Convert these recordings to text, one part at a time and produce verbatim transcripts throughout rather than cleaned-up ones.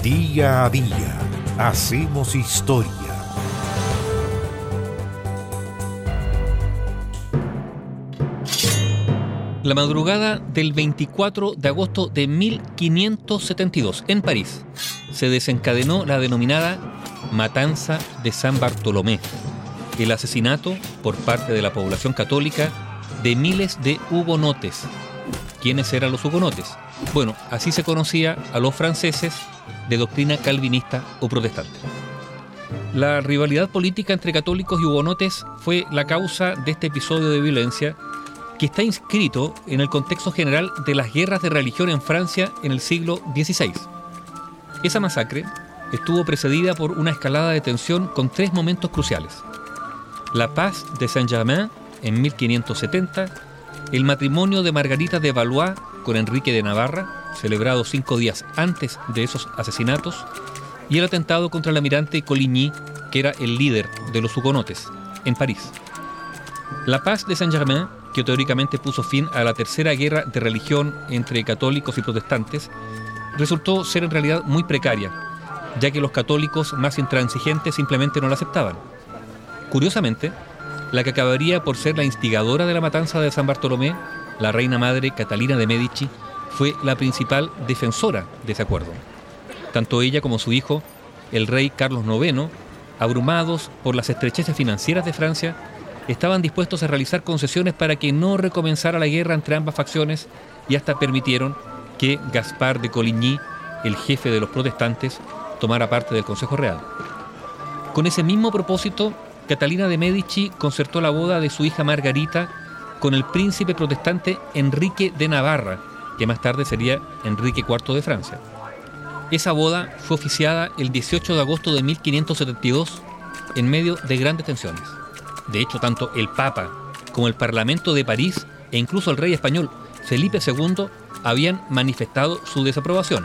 Día a día hacemos historia. La madrugada del veinticuatro de agosto de mil quinientos setenta y dos, en París, se desencadenó la denominada Matanza de San Bartolomé, el asesinato por parte de la población católica de miles de hugonotes. ¿Quiénes eran los hugonotes? Bueno, así se conocía a los franceses de doctrina calvinista o protestante. La rivalidad política entre católicos y hugonotes fue la causa de este episodio de violencia que está inscrito en el contexto general de las guerras de religión en Francia en el siglo dieciséis. Esa masacre estuvo precedida por una escalada de tensión con tres momentos cruciales: la paz de Saint-Germain en mil quinientos setenta, el matrimonio de Margarita de Valois con Enrique de Navarra, celebrado cinco días antes de esos asesinatos, y el atentado contra el almirante Coligny, que era el líder de los hugonotes, en París. La paz de Saint-Germain, que teóricamente puso fin a la tercera guerra de religión entre católicos y protestantes, resultó ser en realidad muy precaria, ya que los católicos más intransigentes simplemente no la aceptaban. Curiosamente, la que acabaría por ser la instigadora de la matanza de San Bartolomé, la reina madre Catalina de Medici, fue la principal defensora de ese acuerdo. Tanto ella como su hijo, el rey Carlos noveno, abrumados por las estrecheces financieras de Francia, estaban dispuestos a realizar concesiones para que no recomenzara la guerra entre ambas facciones, y hasta permitieron que Gaspar de Coligny, el jefe de los protestantes, tomara parte del Consejo Real. Con ese mismo propósito, Catalina de Medici concertó la boda de su hija Margarita con el príncipe protestante Enrique de Navarra, que más tarde sería Enrique cuarto de Francia. Esa boda fue oficiada el dieciocho de agosto de mil quinientos setenta y dos en medio de grandes tensiones. De hecho, tanto el Papa como el Parlamento de París e incluso el rey español Felipe segundo habían manifestado su desaprobación.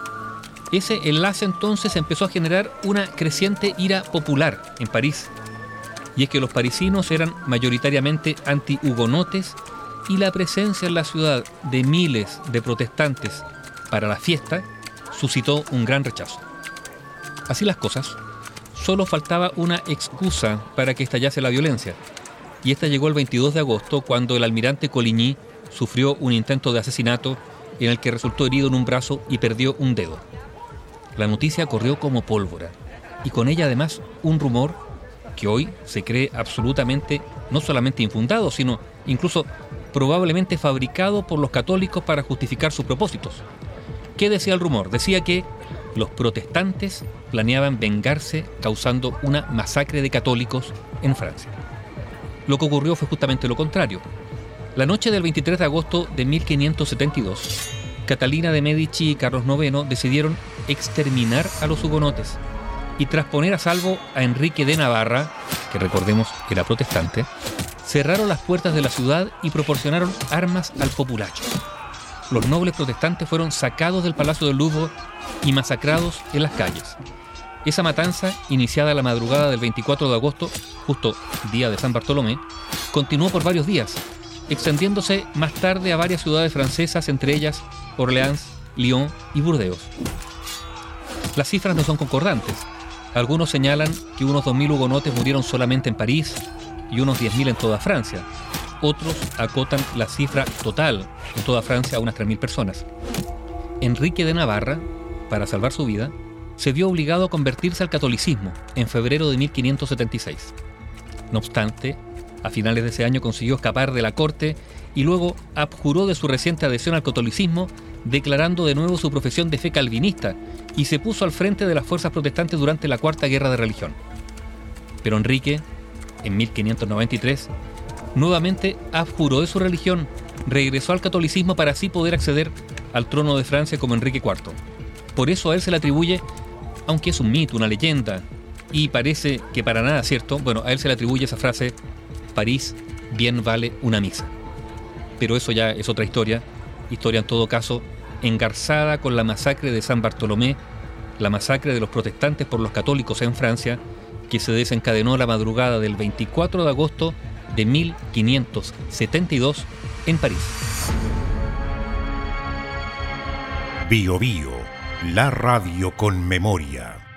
Ese enlace entonces empezó a generar una creciente ira popular en París. Y es que los parisinos eran mayoritariamente anti-hugonotes, y la presencia en la ciudad de miles de protestantes para la fiesta suscitó un gran rechazo. Así las cosas, solo faltaba una excusa para que estallase la violencia, y esta llegó el veintidós de agosto, cuando el almirante Coligny sufrió un intento de asesinato en el que resultó herido en un brazo y perdió un dedo. La noticia corrió como pólvora, y con ella además un rumor que hoy se cree absolutamente no solamente infundado, sino incluso probablemente fabricado por los católicos para justificar sus propósitos. ¿Qué decía el rumor? Decía que los protestantes planeaban vengarse causando una masacre de católicos en Francia. Lo que ocurrió fue justamente lo contrario. La noche del veintitrés de agosto de mil quinientos setenta y dos, Catalina de Medici y Carlos noveno decidieron exterminar a los hugonotes, y tras poner a salvo a Enrique de Navarra, que recordemos era protestante, cerraron las puertas de la ciudad y proporcionaron armas al populacho. Los nobles protestantes fueron sacados del Palacio del Louvre y masacrados en las calles. Esa matanza, iniciada la madrugada del veinticuatro de agosto, justo día de San Bartolomé, continuó por varios días, extendiéndose más tarde a varias ciudades francesas, entre ellas Orleans, Lyon y Burdeos. Las cifras no son concordantes. Algunos señalan que unos dos mil hugonotes murieron solamente en París y unos diez mil en toda Francia. Otros acotan la cifra total en toda Francia a unas tres mil personas. Enrique de Navarra, para salvar su vida, se vio obligado a convertirse al catolicismo en febrero de mil quinientos setenta y seis. No obstante, a finales de ese año consiguió escapar de la corte y luego abjuró de su reciente adhesión al catolicismo, declarando de nuevo su profesión de fe calvinista, y se puso al frente de las fuerzas protestantes durante la Cuarta Guerra de Religión. Pero Enrique, en mil quinientos noventa y tres, nuevamente abjuró de su religión, regresó al catolicismo para así poder acceder al trono de Francia como Enrique cuarto. Por eso a él se le atribuye, aunque es un mito, una leyenda, y parece que para nada cierto, bueno, a él se le atribuye esa frase: París bien vale una misa. Pero eso ya es otra historia, historia en todo caso engarzada con la masacre de San Bartolomé, la masacre de los protestantes por los católicos en Francia, que se desencadenó la madrugada del veinticuatro de agosto de mil quinientos setenta y dos en París. Bio Bio, La radio con memoria.